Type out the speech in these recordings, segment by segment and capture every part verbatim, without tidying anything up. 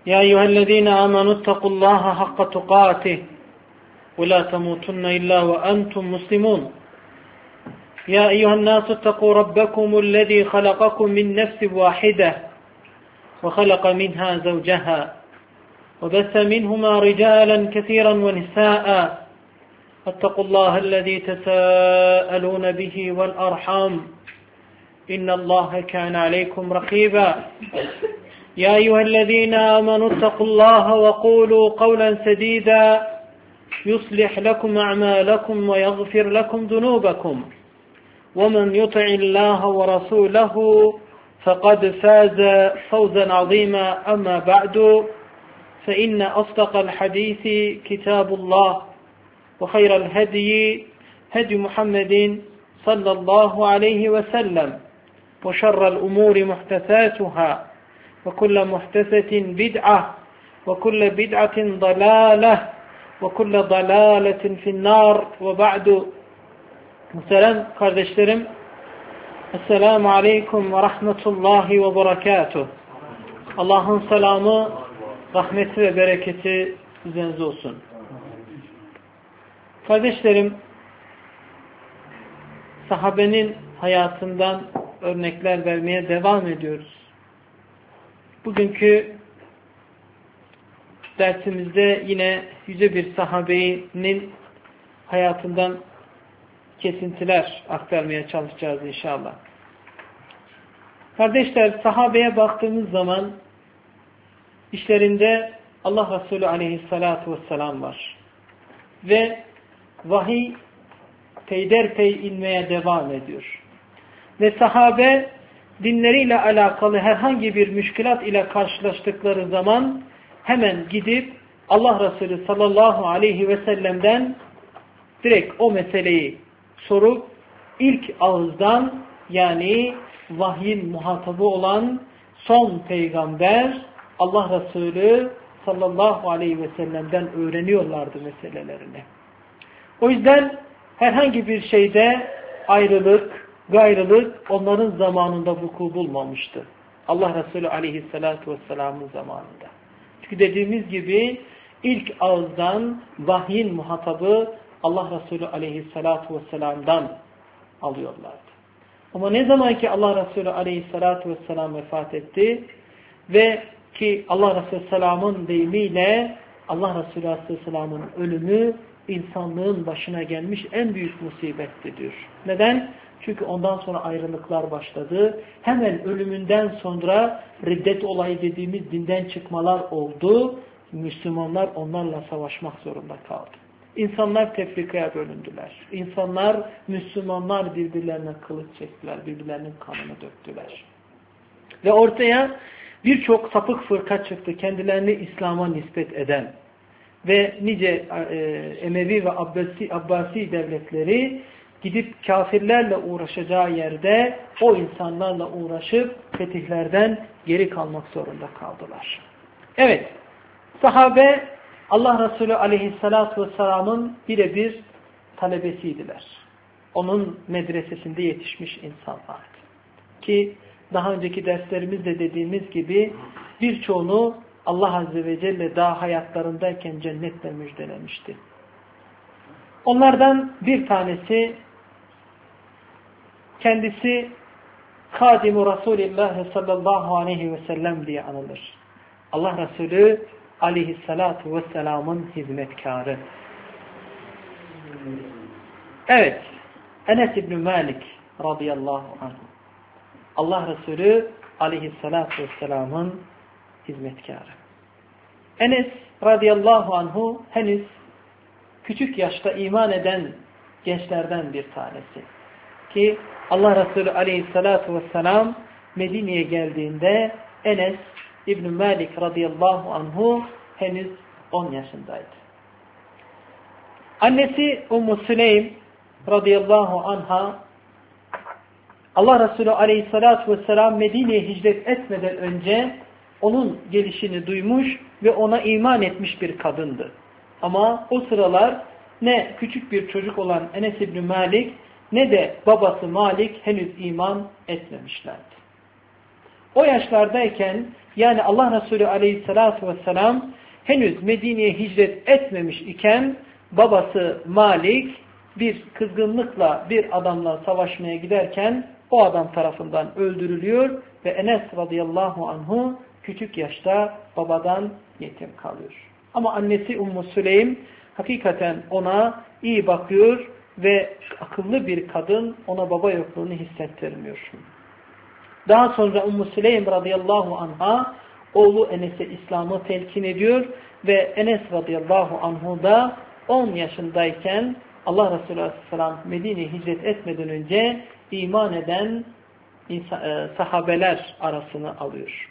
يا أيها الذين آمنوا اتقوا الله حق تقاته ولا تموتن إلا وأنتم مسلمون يا أيها الناس اتقوا ربكم الذي خلقكم من نفس واحدة وخلق منها زوجها وبث منهما رجالا كثيرا ونساء فاتقوا الله الذي تساءلون به والأرحام إن الله كان عليكم رقيبا يا أيها الذين آمنوا اتقوا الله وقولوا قولا سديدا يصلح لكم أعمالكم ويغفر لكم ذنوبكم ومن يطع الله ورسوله فقد فاز فوزا عظيما أما بعد فإن أصدق الحديث كتاب الله وخير الهدي هدي محمد صلى الله عليه وسلم وشر الأمور محدثاتها وكل محدثة بدعة وكل بدعة ضلالة وكل ضلالة في النار وبعد. Muhterem kardeşlerim, Esselamu Aleyküm ve Rahmetullahi ve Berekatuh. Allah'ın selamı, rahmeti ve bereketi üzerinize olsun. Kardeşlerim, sahabenin hayatından örnekler vermeye devam ediyoruz. Bugünkü dersimizde yine yüce bir sahabenin hayatından kesintiler aktarmaya çalışacağız inşallah. Kardeşler, sahabeye baktığımız zaman işlerinde Allah Resulü aleyhissalatu vesselam var. Ve vahiy peyderpey inmeye devam ediyor. Ve sahabe dinleriyle alakalı herhangi bir müşkilat ile karşılaştıkları zaman hemen gidip Allah Resulü sallallahu aleyhi ve sellem'den direkt o meseleyi sorup ilk ağızdan, yani vahyin muhatabı olan son peygamber Allah Resulü sallallahu aleyhi ve sellem'den öğreniyorlardı meselelerini. O yüzden herhangi bir şeyde ayrılık, gayrılık onların zamanında vuku bulmamıştı. Allah Resulü aleyhissalatu vesselam'ın zamanında. Çünkü dediğimiz gibi ilk ağızdan vahyin muhatabı Allah Resulü aleyhissalatu vesselam'dan alıyorlardı. Ama ne zaman ki Allah Resulü aleyhissalatu vesselam vefat etti ve ki Allah Resulü selamın deyimiyle Allah Resulü aleyhisselamın ölümü insanlığın başına gelmiş en büyük musibettir diyor. Neden? Çünkü ondan sonra ayrılıklar başladı. Hemen ölümünden sonra riddet olayı dediğimiz dinden çıkmalar oldu. Müslümanlar onlarla savaşmak zorunda kaldı. İnsanlar tefrikaya bölündüler. İnsanlar, Müslümanlar birbirlerine kılıç çektiler. Birbirlerinin kanını döktüler. Ve ortaya birçok sapık fırka çıktı. Kendilerini İslam'a nispet eden. Ve nice e, Emevi ve Abbasi, Abbasi devletleri gidip kafirlerle uğraşacağı yerde o insanlarla uğraşıp fetihlerden geri kalmak zorunda kaldılar. Evet, sahabe Allah Resulü aleyhissalatu vesselam'ın birebir talebesiydiler. Onun medresesinde yetişmiş insanlardı. Ki daha önceki derslerimizde dediğimiz gibi birçoğunu Allah Azze ve Celle daha hayatlarındayken cennetle müjdelemişti. Onlardan bir tanesi, kendisi Kadimu Resulullah sallallahu aleyhi ve sellem diye anılır. Allah Resulü aleyhissalatu vesselam'ın hizmetkarı. Evet, Enes İbn Malik radıyallahu anh. Allah Resulü aleyhissalatu vesselam'ın hizmetkarı. Enes radıyallahu anhu henüz küçük yaşta iman eden gençlerden bir tanesi. Ki Allah Resulü aleyhissalatu vesselam Medine'ye geldiğinde Enes İbn Malik radıyallahu anhu henüz on yaşındaydı. Annesi Ummu Süleym radıyallahu anha Allah Resulü aleyhissalatu vesselam Medine'ye hicret etmeden önce onun gelişini duymuş ve ona iman etmiş bir kadındı. Ama o sıralar ne küçük bir çocuk olan Enes İbn Malik ne de babası Malik henüz iman etmemişlerdi. O yaşlardayken yani Allah Resulü aleyhissalatu vesselam henüz Medine'ye hicret etmemiş iken babası Malik bir kızgınlıkla bir adamla savaşmaya giderken o adam tarafından öldürülüyor ve Enes radıyallahu anhu küçük yaşta babadan yetim kalıyor. Ama annesi Ummu Süleym hakikaten ona iyi bakıyor ve akıllı bir kadın, ona baba yokluğunu hissettirmiyor. Daha sonra Ummu Süleym radıyallahu anha oğlu Enes'e İslam'ı telkin ediyor ve Enes radıyallahu anhu da on yaşındayken Allah Resulü aleyhisselam Medine'ye hicret etmeden önce iman eden sahabeler arasına alıyor.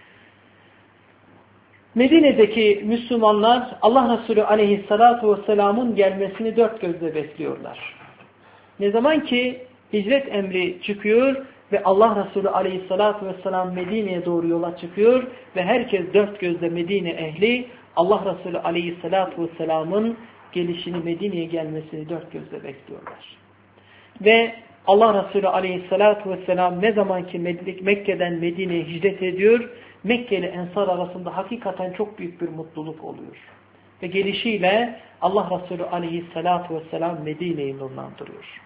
Medine'deki Müslümanlar Allah Resulü aleyhissalatu vesselamın gelmesini dört gözle bekliyorlar. Ne zaman ki hicret emri çıkıyor ve Allah Resulü aleyhissalatu vesselam Medine'ye doğru yola çıkıyor ve herkes dört gözle Medine ehli Allah Resulü aleyhissalatu vesselamın gelişini, Medine'ye gelmesini dört gözle bekliyorlar. Ve Allah Resulü aleyhissalatu vesselam ne zaman ki Mekke'den Medine'ye hicret ediyor, Mekke ile Ensar arasında hakikaten çok büyük bir mutluluk oluyor. Ve gelişiyle Allah Resulü aleyhissalatu vesselam Medine'yi nurlandırıyor.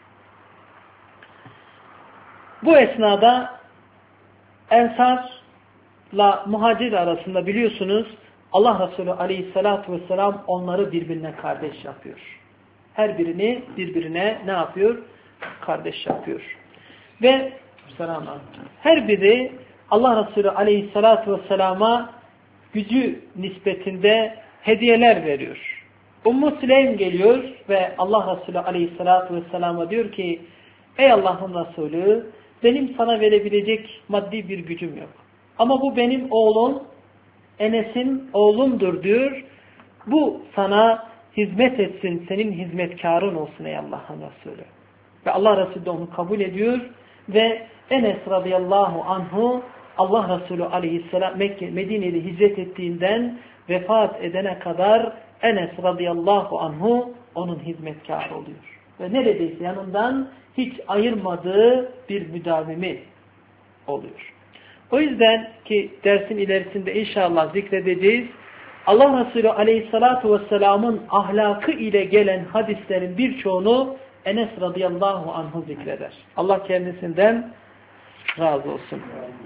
Bu esnada Ensar'la Muhacir arasında biliyorsunuz Allah Resulü aleyhissalatu vesselam onları birbirine kardeş yapıyor. Her birini birbirine ne yapıyor? Kardeş yapıyor. Ve her biri Allah Resulü aleyhissalatu vesselama gücü nispetinde hediyeler veriyor. Ummu Süleym geliyor ve Allah Resulü aleyhissalatu vesselama diyor ki ey Allah'ın Resulü benim sana verebilecek maddi bir gücüm yok. Ama bu benim oğlum Enes'in oğlumdur diyor. Bu sana hizmet etsin, senin hizmetkarın olsun ey Allah'ın Resulü. Ve Allah Resulü de onu kabul ediyor ve Enes radıyallahu anhu Allah Resulü aleyhisselam Mekke, Medine'li hicret ettiğinden vefat edene kadar Enes radıyallahu anhu onun hizmetkarı oluyor. Ve neredeyse yanından hiç ayırmadığı bir müdavimi oluyor. O yüzden ki dersin ilerisinde inşallah zikredeceğiz. Allah Resulü aleyhissalatu vesselamın ahlakı ile gelen hadislerin birçoğunu Enes radıyallahu anhu zikreder. Allah kendisinden razı olsun.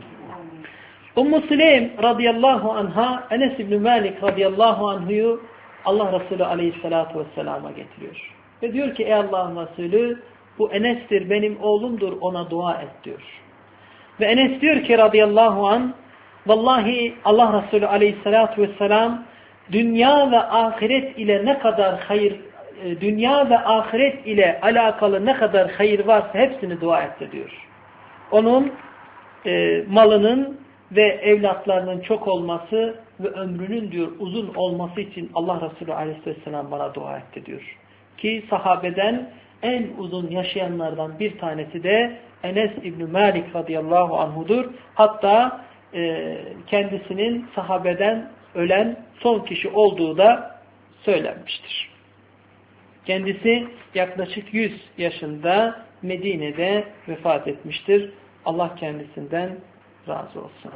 Ummu Süleym radıyallahu anha Enes İbni Malik radıyallahu anhu'yu Allah Resulü aleyhissalatu vesselama getiriyor. Ve diyor ki ey Allah'ın Resulü bu Enes'tir, benim oğlumdur, ona dua et diyor. Ve Enes diyor ki radıyallahu anh vallahi Allah Resulü aleyhissalatu vesselam dünya ve ahiret ile ne kadar hayır dünya ve ahiret ile alakalı ne kadar hayır varsa hepsini dua etti diyor. Onun e, malının ve evlatlarının çok olması ve ömrünün diyor uzun olması için Allah Resulü aleyhisselam bana dua etti diyor. Ki sahabeden en uzun yaşayanlardan bir tanesi de Enes İbni Malik radıyallahu anhudur. Hatta e, kendisinin sahabeden ölen son kişi olduğu da söylenmiştir. Kendisi yaklaşık yüz yaşında Medine'de vefat etmiştir. Allah kendisinden razı olsun.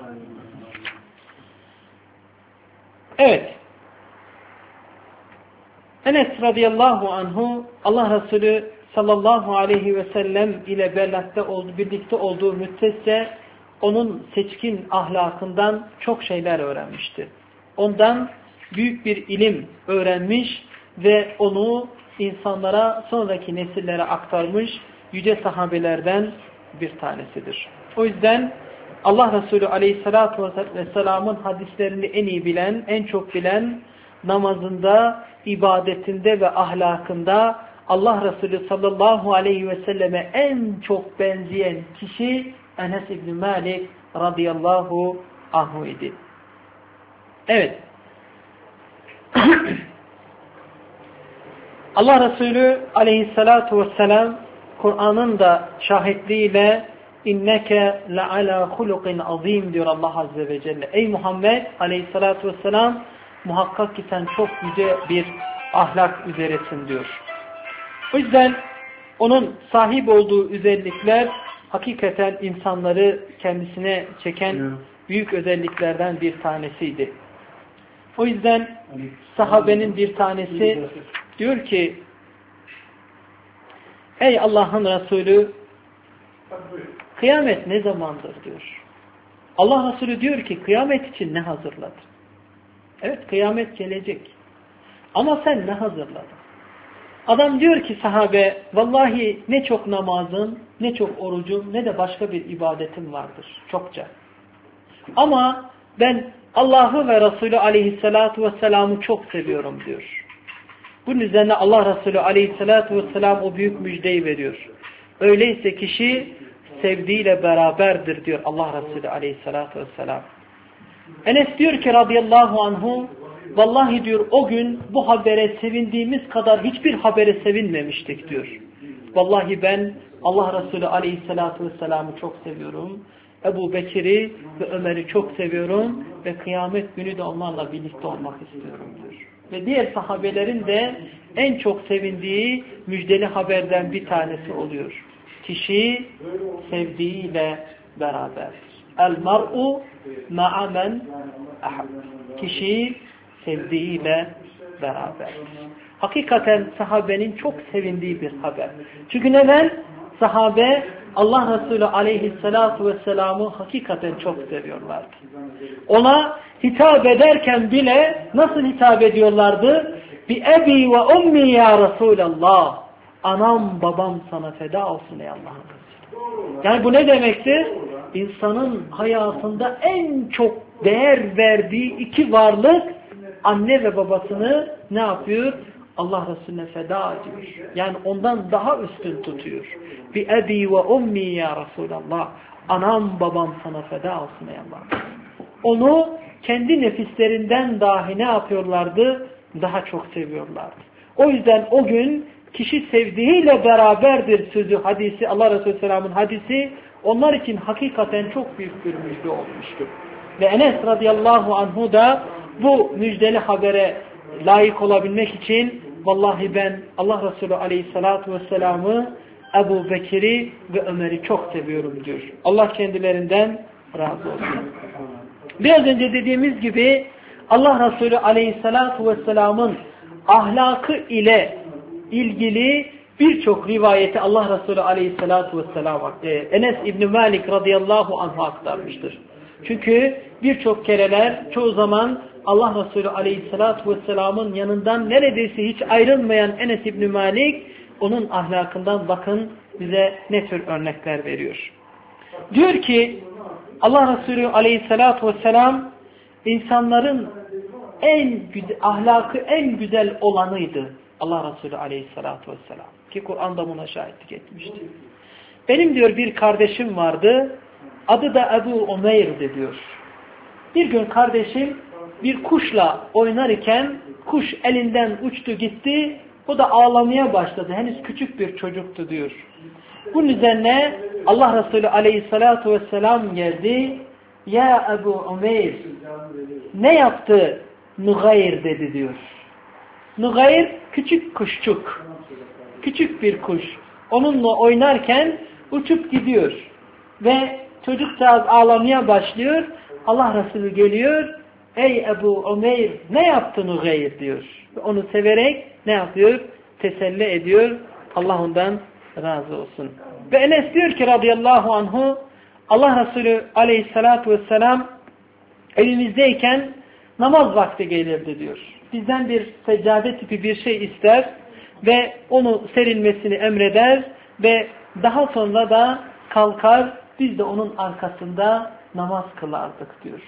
Evet. Enes radıyallahu anhu Allah Resulü sallallahu aleyhi ve sellem ile birlikte olduğu, birlikte olduğu müddetçe onun seçkin ahlakından çok şeyler öğrenmişti. Ondan büyük bir ilim öğrenmiş ve onu insanlara, sonraki nesillere aktarmış yüce sahabelerden bir tanesidir. O yüzden Allah Resulü aleyhissalatu vesselamın hadislerini en iyi bilen, en çok bilen, namazında, ibadetinde ve ahlakında Allah Resulü sallallahu aleyhi ve selleme en çok benzeyen kişi Enes İbni Malik radıyallahu anhu idi. Evet. Allah Resulü aleyhissalatu vesselam Kur'an'ın da şahitliğiyle inneke le'ala hulukin azim diyor Allah Azze ve Celle. Ey Muhammed aleyhissalatu vesselam muhakkak ki sen çok yüce bir ahlak üzeresin diyor. O yüzden onun sahip olduğu özellikler hakikaten insanları kendisine çeken büyük özelliklerden bir tanesiydi. O yüzden sahabenin bir tanesi diyor ki, ey Allah'ın Resulü, kıyamet ne zamandır diyor. Allah Resulü diyor ki, kıyamet için ne hazırladın? Evet, kıyamet gelecek. Ama sen ne hazırladın? Adam diyor ki sahabe, vallahi ne çok namazım, ne çok orucum, ne de başka bir ibadetim vardır. Çokça. Ama ben Allah'ı ve Resulü aleyhissalatu vesselam'ı çok seviyorum diyor. Bunun üzerine Allah Resulü aleyhissalatu vesselam o büyük müjdeyi veriyor. Öyleyse kişi sevdiğiyle beraberdir diyor Allah Resulü aleyhissalatu vesselam. Enes diyor ki radıyallahu anhu, vallahi diyor o gün bu habere sevindiğimiz kadar hiçbir habere sevinmemiştik diyor. Vallahi ben Allah Resulü aleyhissalatu vesselam'ı çok seviyorum. Ebu Bekir'i ve Ömer'i çok seviyorum ve kıyamet günü de onlarla birlikte olmak istiyorum diyor. Ve diğer sahabelerin de en çok sevindiği müjdeli haberden bir tanesi oluyor. Kişi sevdiğiyle beraberdir. El mar'u ma'a men ahab. Kişi sevdiğiyle beraberdir. Hakikaten sahabenin çok sevindiği bir haber. Çünkü neden? Sahabe Allah Resulü aleyhissalatu vesselam'ı hakikaten çok seviyorlardı. Ona hitap ederken bile nasıl hitap ediyorlardı? Bi ebi ve ummi ya Resulallah. Anam babam sana feda olsun ey Allah'ın Resulü. Yani bu ne demektir? İnsanın hayatında en çok değer verdiği iki varlık anne ve babasını ne yapıyor? Allah Resulüne feda ediyor. Yani ondan daha üstün tutuyor. Bi ebi ve ummi ya Resulallah. Anam babam sana feda olsun ey Allah. Onu kendi nefislerinden dahi ne yapıyorlardı? Daha çok seviyorlardı. O yüzden o gün kişi sevdiğiyle beraberdir sözü, hadisi, Allah Resulü Selam'ın hadisi onlar için hakikaten çok büyük bir müjde olmuştur. Ve Enes radıyallahu anhu da bu müjdeli habere layık olabilmek için vallahi ben Allah Resulü aleyhissalatu vesselam'ı, Ebu Bekir'i ve Ömer'i çok seviyorum diyor. Allah kendilerinden razı olsun. Biraz önce dediğimiz gibi Allah Resulü aleyhissalatu vesselam'ın ahlakı ile ilgili birçok rivayeti Allah Resulü aleyhissalatu vesselam Enes İbni Malik radıyallahu anh'a aktarmıştır. Çünkü birçok kereler çoğu zaman Allah Resulü aleyhissalatu vesselam'ın yanından neredeyse hiç ayrılmayan Enes İbni Malik onun ahlakından bakın bize ne tür örnekler veriyor. Diyor ki Allah Resulü aleyhissalatu vesselam insanların en ahlakı en güzel olanıydı. Allah Resulü aleyhissalatu vesselam. Ki Kur'an'da buna şahitlik etmişti. Benim diyor bir kardeşim vardı. Adı da Ebu Umeyr'di diyor. Bir gün kardeşim bir kuşla oynarken kuş elinden uçtu gitti. O da ağlamaya başladı. Henüz küçük bir çocuktu diyor. Bunun üzerine Allah Resulü aleyhissalatu vesselam geldi. Ya Ebu Umeyr ne yaptı Nugayr dedi diyor. Nugayr küçük kuşçuk. Küçük bir kuş. Onunla oynarken uçup gidiyor. Ve çocukcağız ağlamaya başlıyor. Allah Resulü geliyor. Ey Ebu Umeyr ne yaptı Nugayr diyor. Onu severek ne yapıyor? Teselli ediyor. Allah ondan razı olsun. Ve Enes diyor ki radıyallahu anhu Allah Resulü aleyhissalatu vesselam elimizdeyken namaz vakti gelirdi diyor. Bizden bir seccade tipi bir şey ister ve onu serilmesini emreder ve daha sonra da kalkar biz de onun arkasında namaz kılardık diyor.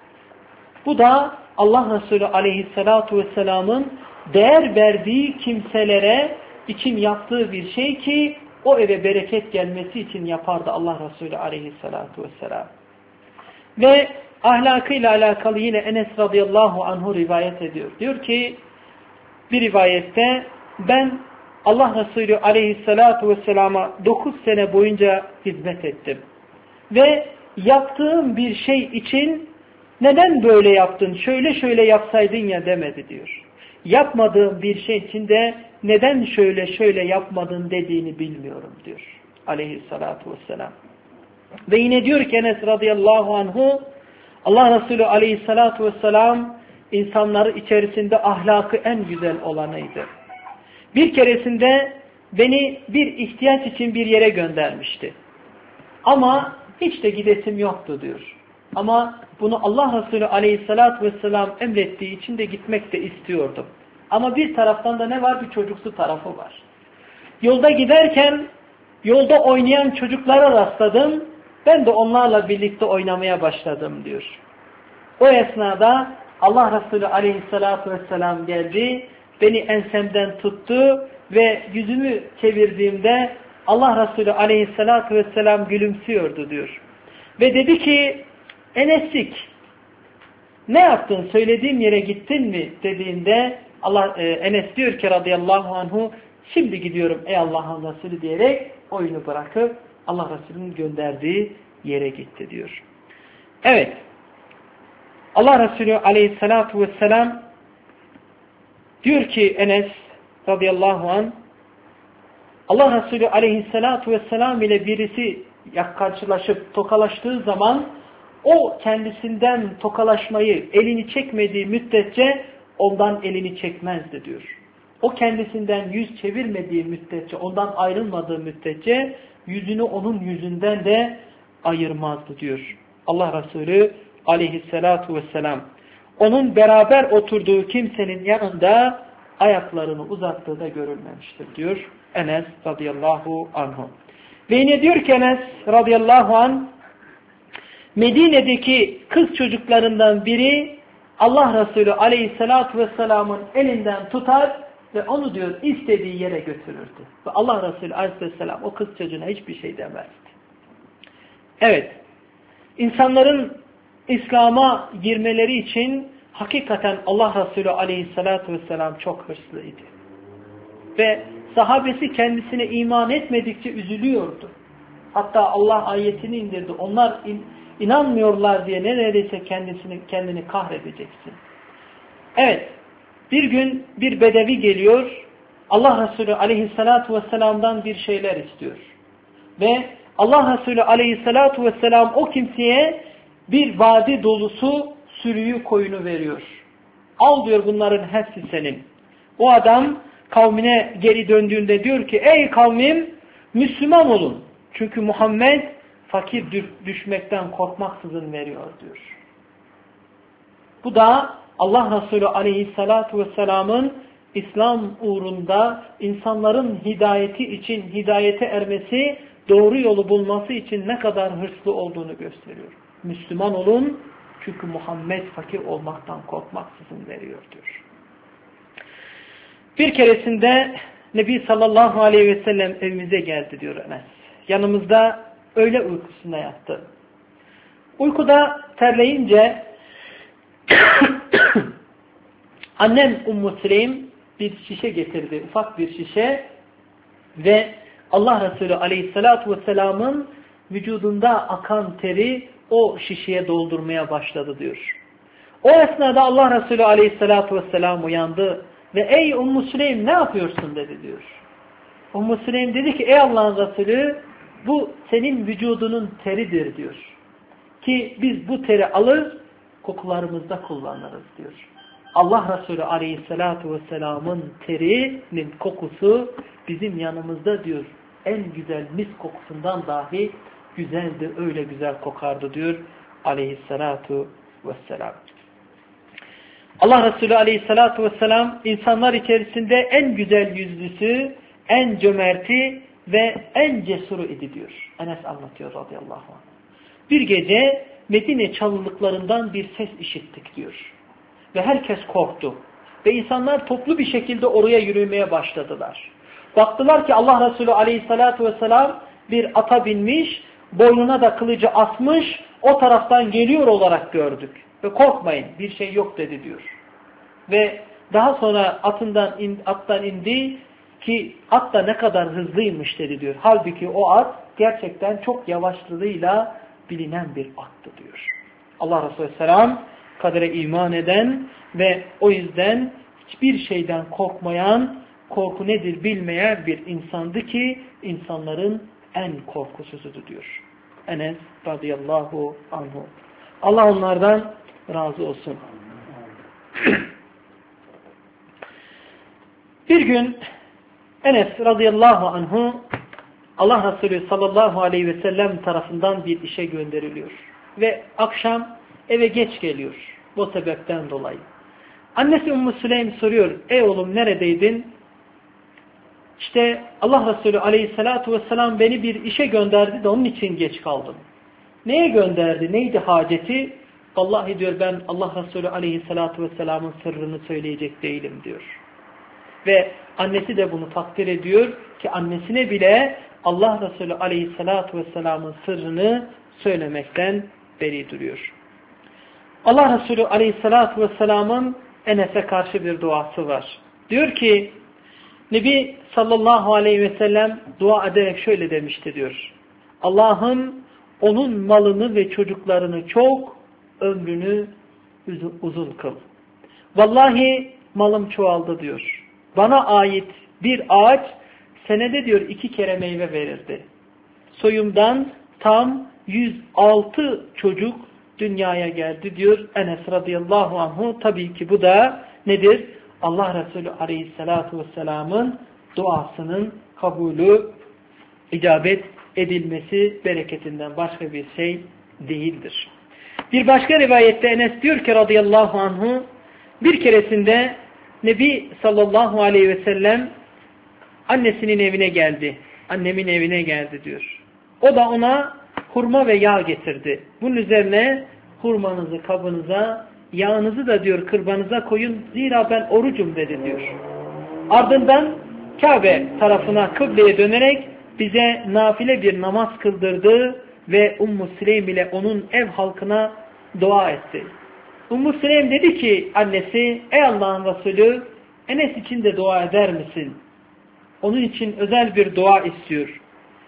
Bu da Allah Resulü aleyhissalatu vesselamın değer verdiği kimselere için yaptığı bir şey ki o eve bereket gelmesi için yapardı Allah Resulü aleyhissalatu vesselam. Ve ahlakıyla alakalı yine Enes radıyallahu anhu rivayet ediyor. Diyor ki bir rivayette ben Allah Resulü aleyhissalatu vesselama dokuz sene boyunca hizmet ettim. Ve yaptığım bir şey için neden böyle yaptın, şöyle şöyle yapsaydın ya demedi diyor. Yapmadığım bir şey için de neden şöyle şöyle yapmadın dediğini bilmiyorum diyor aleyhissalatu vesselam. Ve yine diyor ki Enes radıyallahu anhu, Allah Resulü aleyhissalatu vesselam insanları içerisinde ahlakı en güzel olanıydı. Bir keresinde beni bir ihtiyaç için bir yere göndermişti. Ama hiç de gidesim yoktu diyor. Ama bunu Allah Resulü aleyhissalatu vesselam emrettiği için de gitmek de istiyordum. Ama bir taraftan da ne var? Bir çocuksu tarafı var. Yolda giderken yolda oynayan çocuklara rastladım. Ben de onlarla birlikte oynamaya başladım diyor. O esnada Allah Resulü aleyhissalatu vesselam geldi. Beni ensemden tuttu ve yüzümü çevirdiğimde Allah Resulü aleyhissalatu vesselam gülümsüyordu diyor. Ve dedi ki Enes'ik ne yaptın? Söylediğim yere gittin mi? Dediğinde Allah e, Enes diyor ki radıyallahu anhu şimdi gidiyorum ey Allah'ın Resulü diyerek oyunu bırakıp Allah Resulü'nün gönderdiği yere gitti diyor. Evet. Allah Resulü aleyhissalatu vesselam diyor ki Enes radıyallahu anh Allah Resulü aleyhissalatu vesselam ile birisi karşılaşıp tokalaştığı zaman o kendisinden tokalaşmayı elini çekmediği müddetçe ondan elini çekmezdi diyor. O kendisinden yüz çevirmediği müddetçe, ondan ayrılmadığı müddetçe yüzünü onun yüzünden de ayırmazdı diyor. Allah Resulü aleyhissalatu vesselam onun beraber oturduğu kimsenin yanında ayaklarını uzattığı da görülmemiştir diyor Enes radıyallahu anhu. Ve yine diyor ki Enes radıyallahu anh Medine'deki kız çocuklarından biri Allah Resulü aleyhissalatu vesselamın elinden tutar ve onu diyor istediği yere götürürdü. Ve Allah Resulü aleyhisselam o kız çocuğuna hiçbir şey demezdi. Evet, insanların İslam'a girmeleri için hakikaten Allah Resulü aleyhissalatu vesselam çok hırslıydı. Ve sahabesi kendisine iman etmedikçe üzülüyordu. Hatta Allah ayetini indirdi. Onlar in, inanmıyorlar diye neredeyse kendisini kendini kahredeceksin. Evet, bir gün bir bedevi geliyor. Allah Resulü aleyhissalatu vesselam'dan bir şeyler istiyor. Ve Allah Resulü aleyhissalatu vesselam o kimseye bir vadi dolusu sürüyü koyunu veriyor. Al diyor bunların hepsi senin. O adam kavmine geri döndüğünde diyor ki ey kavmim Müslüman olun. Çünkü Muhammed fakir düşmekten korkmaksızın veriyor diyor. Bu da Allah Resulü aleyhissalatu vesselamın İslam uğrunda insanların hidayeti için hidayete ermesi, doğru yolu bulması için ne kadar hırslı olduğunu gösteriyor. Müslüman olun çünkü Muhammed fakir olmaktan korkmaksızın veriyor diyor. Bir keresinde Nebi sallallahu aleyhi ve sellem evimize geldi diyor Enes. Yanımızda öğle uykusunda yattı. Uykuda terleyince annem Ummu Süleym bir şişe getirdi. Ufak bir şişe ve Allah Resulü aleyhissalatu vesselamın vücudunda akan teri o şişeye doldurmaya başladı diyor. O esnada Allah Resulü aleyhissalatu vesselam uyandı ve ey Ummu Süleym ne yapıyorsun dedi diyor. Ummu Süleym dedi ki ey Allah'ın Resulü bu senin vücudunun teridir diyor. Ki biz bu teri alır kokularımızda kullanırız diyor. Allah Resulü aleyhissalatu vesselamın terinin kokusu bizim yanımızda diyor en güzel mis kokusundan dahi güzeldi, öyle güzel kokardı diyor aleyhissalatu vesselam. Allah Resulü aleyhissalatu vesselam insanlar içerisinde en güzel yüzlüsü, en cömerti ve en cesuru idi diyor. Enes anlatıyor radıyallahu anh. Bir gece Medine çalılıklarından bir ses işittik diyor. Ve herkes korktu. Ve insanlar toplu bir şekilde oraya yürümeye başladılar. Baktılar ki Allah Resulü aleyhissalatu vesselam bir ata binmiş, boynuna da kılıcı asmış, o taraftan geliyor olarak gördük. Ve korkmayın bir şey yok dedi diyor. Ve daha sonra atından in, attan indi ki at da ne kadar hızlıymış dedi diyor. Halbuki o at gerçekten çok yavaşlığıyla bilinen bir attı diyor. Allah Resulü Aleyhisselam kadere iman eden ve o yüzden hiçbir şeyden korkmayan, korku nedir bilmeyen bir insandı ki insanların en korkusuzudu diyor. Enes radıyallahu anhu. Allah onlardan razı olsun. Bir gün Enes radıyallahu anhu Allah Resulü sallallahu aleyhi ve sellem tarafından bir işe gönderiliyor. Ve akşam eve geç geliyor. Bu sebepten dolayı. Annesi Ümmü Süleym soruyor. Ey oğlum neredeydin? İşte Allah Resulü aleyhissalatu vesselam beni bir işe gönderdi de onun için geç kaldım. Neye gönderdi? Neydi haceti? Vallahi diyor ben Allah Resulü aleyhissalatu vesselamın sırrını söyleyecek değilim diyor. Ve annesi de bunu takdir ediyor ki annesine bile Allah Resulü aleyhissalatu vesselamın sırrını söylemekten beri duruyor. Allah Resulü aleyhissalatu vesselamın Enes'e karşı bir duası var. Diyor ki Nebi sallallahu aleyhi ve sellem dua ederek şöyle demişti diyor. Allah'ım onun malını ve çocuklarını çok, ömrünü uzun kıl. Vallahi malım çoğaldı diyor. Bana ait bir ağaç senede diyor iki kere meyve verirdi. Soyumdan tam yüz altı çocuk dünyaya geldi diyor Enes radıyallahu anhu. Tabii ki bu da nedir? Allah Resulü aleyhissalatu vesselamın duasının kabulü, icabet edilmesi bereketinden başka bir şey değildir. Bir başka rivayette Enes diyor ki radıyallahu anhu bir keresinde Nebi sallallahu aleyhi ve sellem annesinin evine geldi. Annemin evine geldi diyor. O da ona hurma ve yağ getirdi. Bunun üzerine hurmanızı kabınıza, yağınızı da diyor kırbanıza koyun. Zira ben orucum dedi diyor. Ardından Kabe tarafına kıbleye dönerek bize nafile bir namaz kıldırdı ve Ümmü Süleym ile onun ev halkına dua etti. Ümmü Süleym dedi ki annesi, ey Allah'ın Resulü Enes için de dua eder misin? Onun için özel bir dua istiyor.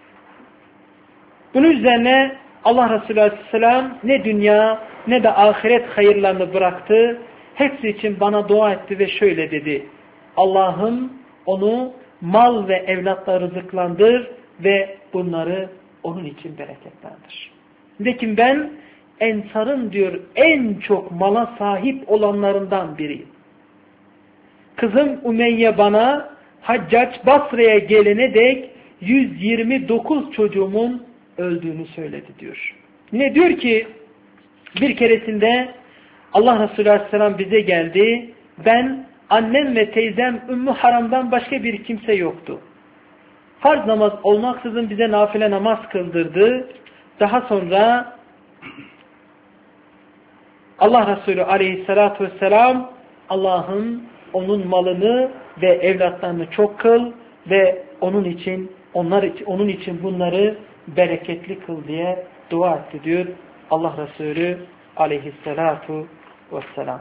Bunun üzerine Allah Resulü Aleyhisselam ne dünya ne de ahiret hayırlarını bıraktı. Hepsi için bana dua etti ve şöyle dedi. Allah'ım onu mal ve evlatla rızıklandır ve bunları onun için bereketlendir. Nitekim ben Ensar'ın diyor en çok mala sahip olanlarından biriyim. Kızım Ümeyye bana Haccac Basra'ya gelene dek yüz yirmi dokuz çocuğumun öldüğünü söyledi diyor. Yine diyor ki bir keresinde Allah Resulü Aleyhisselam bize geldi. Ben, annem ve teyzem Ümmü Haram'dan başka bir kimse yoktu. Farz namaz olmaksızın bize nafile namaz kıldırdı. Daha sonra Allah Resulü Aleyhisselatü Vesselam Allah'ın onun malını ve evlatlarını çok kıl ve onun için onlar için, onun için bunları bereketli kıl diye dua etti diyor Allah Resulü Aleyhisselatu Vesselam.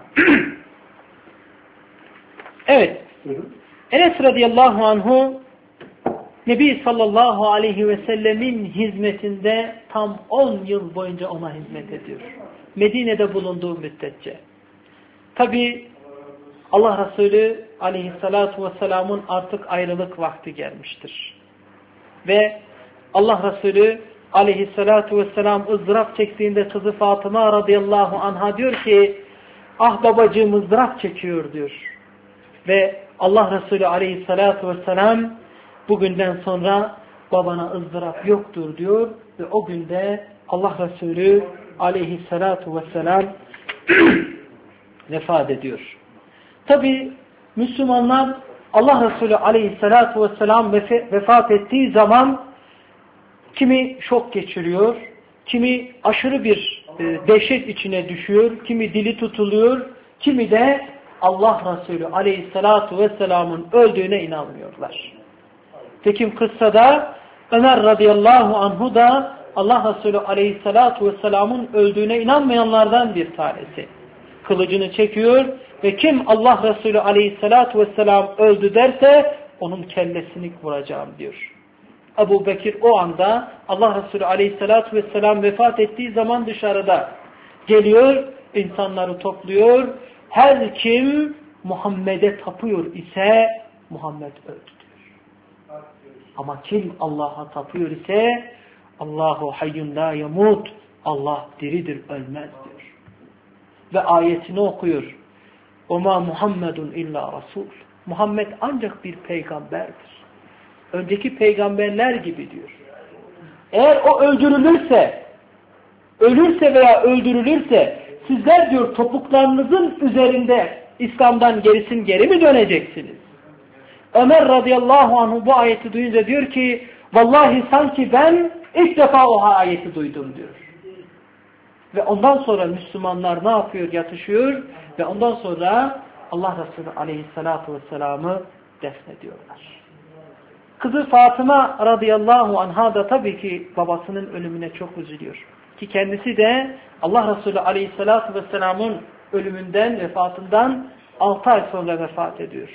Evet. Enes radıyallahu anhu Nebi sallallahu aleyhi ve sellemin hizmetinde tam on yıl boyunca ona hizmet ediyor. Medine'de bulunduğu müddetçe. Tabi Allah Resulü aleyhissalatu vesselamın artık ayrılık vakti gelmiştir. Ve Allah Resulü aleyhissalatu vesselam ızdırap çektiğinde kızı Fatıma radıyallahu anha diyor ki ah babacığım ızdırap çekiyor diyor. Ve Allah Resulü aleyhissalatu vesselam bugünden sonra babana ızdırap yoktur diyor ve o günde Allah Resulü aleyhissalatu vesselam vefat ediyor. Tabi Müslümanlar Allah Resulü aleyhissalatu vesselam vefat ettiği zaman kimi şok geçiriyor, kimi aşırı bir e, dehşet içine düşüyor, kimi dili tutuluyor, kimi de Allah Resulü aleyhissalatu vesselamın öldüğüne inanmıyorlar. Tekim kıssada Ömer radıyallahu anhu da Allah Resulü aleyhissalatu vesselamın öldüğüne inanmayanlardan bir tanesi. Kılıcını çekiyor ve kim Allah Resulü aleyhissalatu vesselam öldü derse onun kellesini vuracağım diyor. Ebu Bekir o anda Allah Resulü aleyhissalatu vesselam vefat ettiği zaman dışarıda geliyor, insanları topluyor. Her kim Muhammed'e tapıyor ise Muhammed öldü diyor. Ama kim Allah'a tapıyor ise Allahu hayyun la yamut. Allah diridir, ölmez diyor. Ve ayetini okuyor. Oma Muhammedun illa Rasul. Muhammed ancak bir peygamberdir. Önceki peygamberler gibi diyor. Eğer o öldürülürse, ölürse veya öldürülürse sizler diyor topuklarınızın üzerinde İslam'dan gerisin geri mi döneceksiniz? Ömer radıyallahu anh bu ayeti duyunca diyor ki vallahi sanki ben ilk defa o ayeti duydum diyor. Ve ondan sonra Müslümanlar ne yapıyor? Yatışıyor ve ondan sonra Allah Resulü aleyhissalatu vesselam'ı defnediyorlar. Kızı Fatıma radıyallahu anha da tabii ki babasının ölümüne çok üzülüyor. Ki kendisi de Allah Resulü aleyhissalatu vesselam'ın ölümünden, vefatından altı ay sonra vefat ediyor.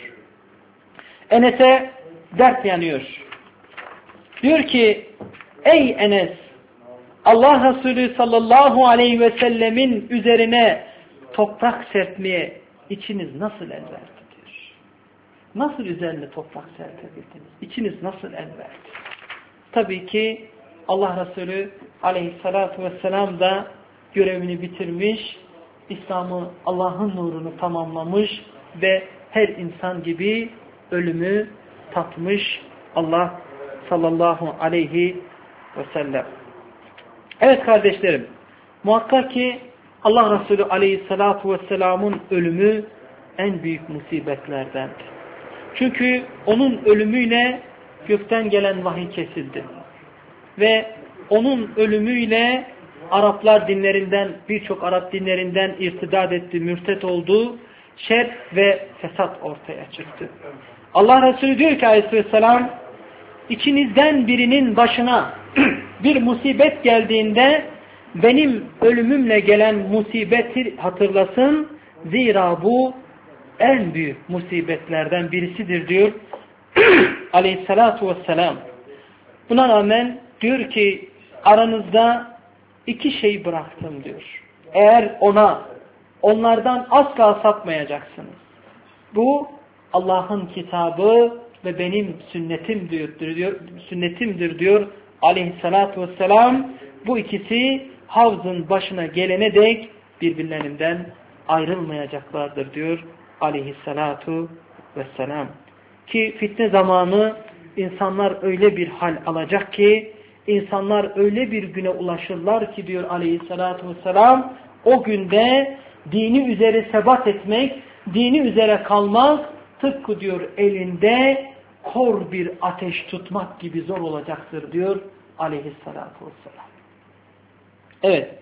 Enes'e dert yanıyor. Diyor ki ey Enes, Allah Resulü sallallahu aleyhi ve sellemin üzerine toprak serpmeye içiniz nasıl el verdi diyor. Nasıl üzerine toprak serpebildiniz? İçiniz nasıl el verdi? Tabii ki Allah Resulü aleyhissalatu vesselam da görevini bitirmiş, İslam'ı Allah'ın nurunu tamamlamış ve her insan gibi ölümü tatmış Allah sallallahu aleyhi ve sellem. Evet kardeşlerim, muhakkak ki Allah Resulü aleyhissalatu vesselamın ölümü en büyük musibetlerdendir. Çünkü onun ölümüyle gökten gelen vahiy kesildi. Ve onun ölümüyle Araplar dinlerinden, birçok Arap dinlerinden irtidat etti, mürtet oldu, şer ve fesat ortaya çıktı. Allah Resulü diyor ki aleyhisselam, içinizden birinin başına bir musibet geldiğinde benim ölümümle gelen musibeti hatırlasın, zira bu en büyük musibetlerden birisidir diyor aleyhissalatu vesselam. Buna rağmen diyor ki aranızda iki şey bıraktım diyor. Eğer ona, onlardan asla sapmayacaksınız. Bu Allah'ın kitabı ve benim sünnetimdir diyor, sünnetimdir diyor aleyhissalatu vesselam. Bu ikisi havzın başına gelene dek birbirlerinden ayrılmayacaklardır diyor aleyhissalatu vesselam. Ki fitne zamanı insanlar öyle bir hal alacak ki, insanlar öyle bir güne ulaşırlar ki diyor aleyhissalatu vesselam, o günde dini üzere sebat etmek, dini üzere kalmak tıpkı diyor elinde kor bir ateş tutmak gibi zor olacaktır diyor aleyhissalatu vesselam. Evet.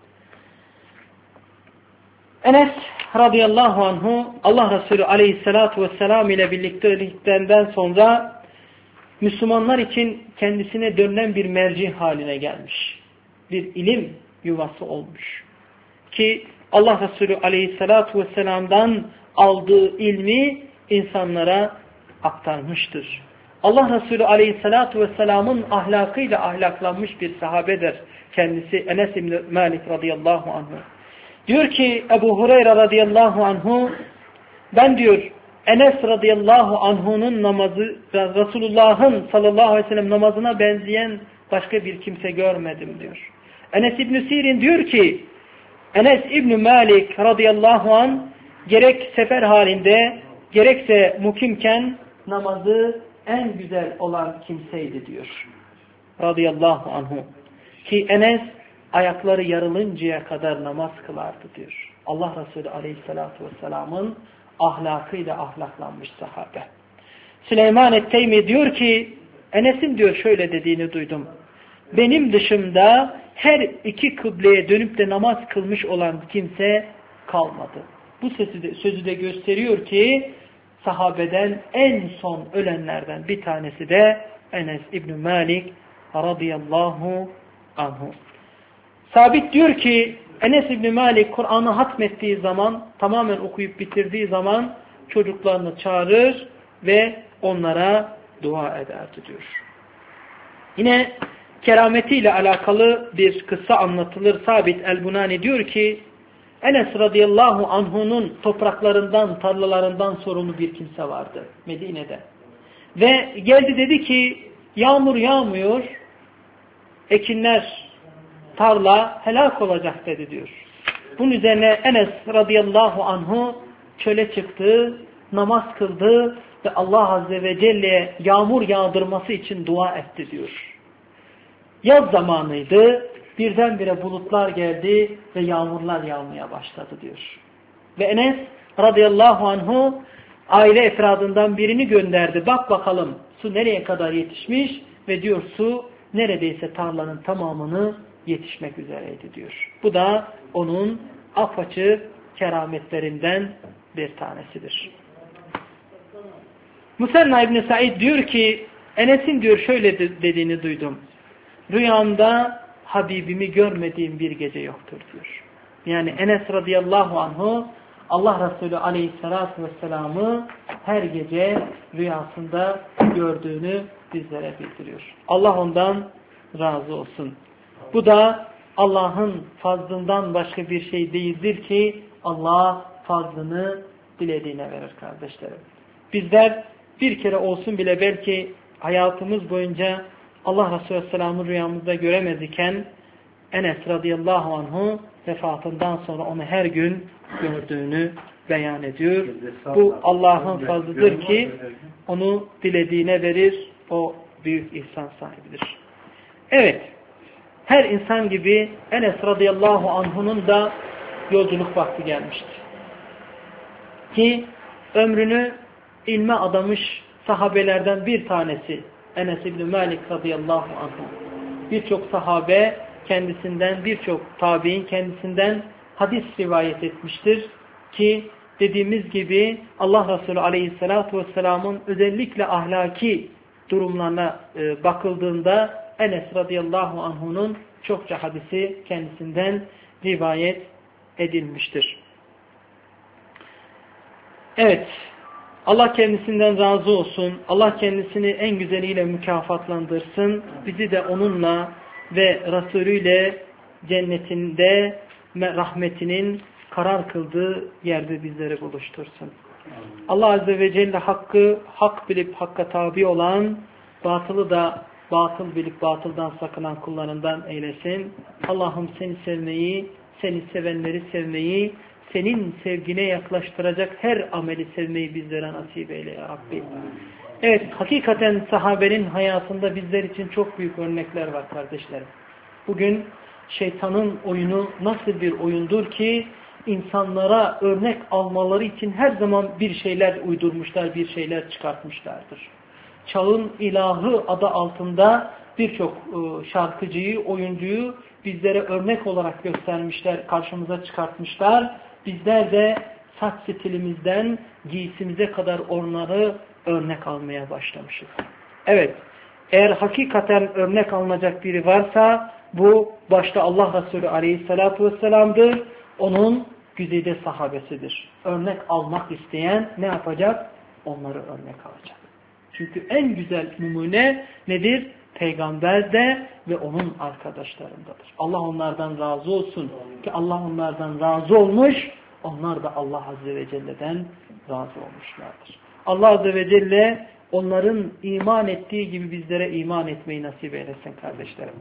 Enes radıyallahu anhu Allah Resulü aleyhissalatu vesselam ile birlikteliklerinden sonra Müslümanlar için kendisine dönülen bir merci haline gelmiş. Bir ilim yuvası olmuş. Ki Allah Resulü aleyhissalatu vesselam'dan aldığı ilmi insanlara aktarmıştır. Allah Resulü aleyhissalatu vesselam'ın ahlakıyla ahlaklanmış bir sahabedir. Kendisi Enes İbni Malik radıyallahu anhu. Diyor ki Ebu Hureyre radıyallahu anhu, ben diyor Enes radıyallahu anhu'nun namazı, Resulullah'ın sallallahu aleyhi ve sellem namazına benzeyen başka bir kimse görmedim diyor. Enes İbni Sirin diyor ki, Enes İbni Malik radıyallahu anh gerek sefer halinde gerekse mukimken namazı en güzel olan kimseydi diyor. Radıyallahu anhu. Ki Enes ayakları yarılıncaya kadar namaz kılardı diyor. Allah Resulü aleyhissalatu vesselamın ahlakıyla ahlaklanmış sahabe. Süleyman et-Teymi diyor ki, Enes'in diyor şöyle dediğini duydum. Benim dışımda her iki kıbleye dönüp de namaz kılmış olan kimse kalmadı. Bu sözü de, sözü de gösteriyor ki sahabeden en son ölenlerden bir tanesi de Enes İbni Malik radıyallahu anhu. Sabit diyor ki Enes İbni Malik Kur'an'ı hatmettiği zaman, tamamen okuyup bitirdiği zaman çocuklarını çağırır ve onlara dua ederdi diyor. Yine kerametiyle alakalı bir kıssa anlatılır. Sabit el-Bunani diyor ki Enes radıyallahu anhu'nun topraklarından, tarlalarından sorumlu bir kimse vardı Medine'de. Ve geldi dedi ki yağmur yağmıyor, ekinler, tarla helak olacak dedi diyor. Bunun üzerine Enes radıyallahu anhu çöle çıktı, namaz kıldı ve Allah azze ve celle'ye yağmur yağdırması için dua etti diyor. Yaz zamanıydı, birdenbire bulutlar geldi ve yağmurlar yağmaya başladı diyor. Ve Enes radıyallahu anhu aile efradından birini gönderdi. Bak bakalım su nereye kadar yetişmiş ve diyor su neredeyse tarlanın tamamını yetişmek üzereydi diyor. Bu da onun apaçık kerametlerinden bir tanesidir. Musenna İbni Said diyor ki Enes'in diyor şöyle dediğini duydum. Rüyamda Habibimi görmediğim bir gece yoktur diyor. Yani Enes radıyallahu anhu Allah Resulü aleyhissalatu vesselam'ı her gece rüyasında gördüğünü bizlere bildiriyor. Allah ondan razı olsun. Bu da Allah'ın fazlından başka bir şey değildir ki Allah fazlını dilediğine verir kardeşlerim. Bizler bir kere olsun bile belki hayatımız boyunca Allah Resulü Aleyhisselam'ı rüyamızda göremez iken Enes radıyallahu anhu vefatından sonra onu her gün gördüğünü beyan ediyor. Bu Allah'ın fazlıdır ki onu dilediğine verir. O büyük ihsan sahibidir. Evet. Her insan gibi Enes radıyallahu anh'unun da yolculuk vakti gelmişti. Ki ömrünü ilme adamış sahabelerden bir tanesi Enes İbni Malik radıyallahu anh. Birçok sahabe kendisinden, birçok tabi'in kendisinden hadis rivayet etmiştir. Ki dediğimiz gibi Allah Resulü aleyhissalatu vesselamın özellikle ahlaki durumlarına e, bakıldığında Enes radıyallahu anh'unun çokça hadisi kendisinden rivayet edilmiştir. Evet, Allah kendisinden razı olsun. Allah kendisini en güzeliyle mükafatlandırsın. Bizi de onunla ve Resulüyle cennetinde rahmetinin karar kıldığı yerde bizleri buluştursun. Allah Azze ve Celle hakkı hak bilip hakka tabi olan, batılı da batıl bilip batıldan sakınan kullarından eylesin. Allah'ım seni sevmeyi, seni sevenleri sevmeyi, senin sevgine yaklaştıracak her ameli sevmeyi bizlere nasip eyle ya Rabbi. Evet, hakikaten sahabenin hayatında bizler için çok büyük örnekler var kardeşlerim. Bugün şeytanın oyunu nasıl bir oyundur ki insanlara örnek almaları için her zaman bir şeyler uydurmuşlar, bir şeyler çıkartmışlardır. Çağın ilahı adı altında birçok şarkıcıyı, oyuncuyu bizlere örnek olarak göstermişler, karşımıza çıkartmışlar. Bizler de saç stilimizden giysimize kadar onları örnek almaya başlamışız. Evet, eğer hakikaten örnek alınacak biri varsa bu başta Allah Resulü aleyhissalatu vesselam'dır. Onun güzide sahabesidir. Örnek almak isteyen ne yapacak? Onları örnek alacak. Çünkü en güzel numune nedir? Peygamber de ve onun arkadaşlarındadır. Allah onlardan razı olsun. Ki Allah onlardan razı olmuş, onlar da Allah Azze ve Celle'den razı olmuşlardır. Allah Azze ve Celle onların iman ettiği gibi bizlere iman etmeyi nasip eylesin kardeşlerim.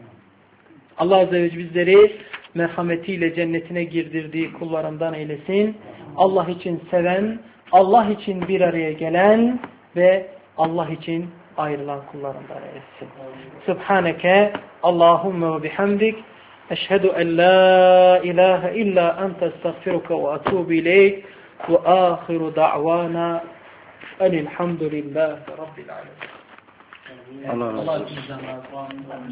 Allah Azze ve Celle bizleri merhametiyle cennetine girdirdiği kullarından eylesin. Allah için seven, Allah için bir araya gelen ve Allah için ayrılan kullarından eylesin. Subhaneke Allahümme ve bihamdik eşhedü en la ilahe illa ente estağfiruke ve atubu ileyk ve ahiru da'vana enilhamdülillahi rabbil alemin. Allah razı olsun.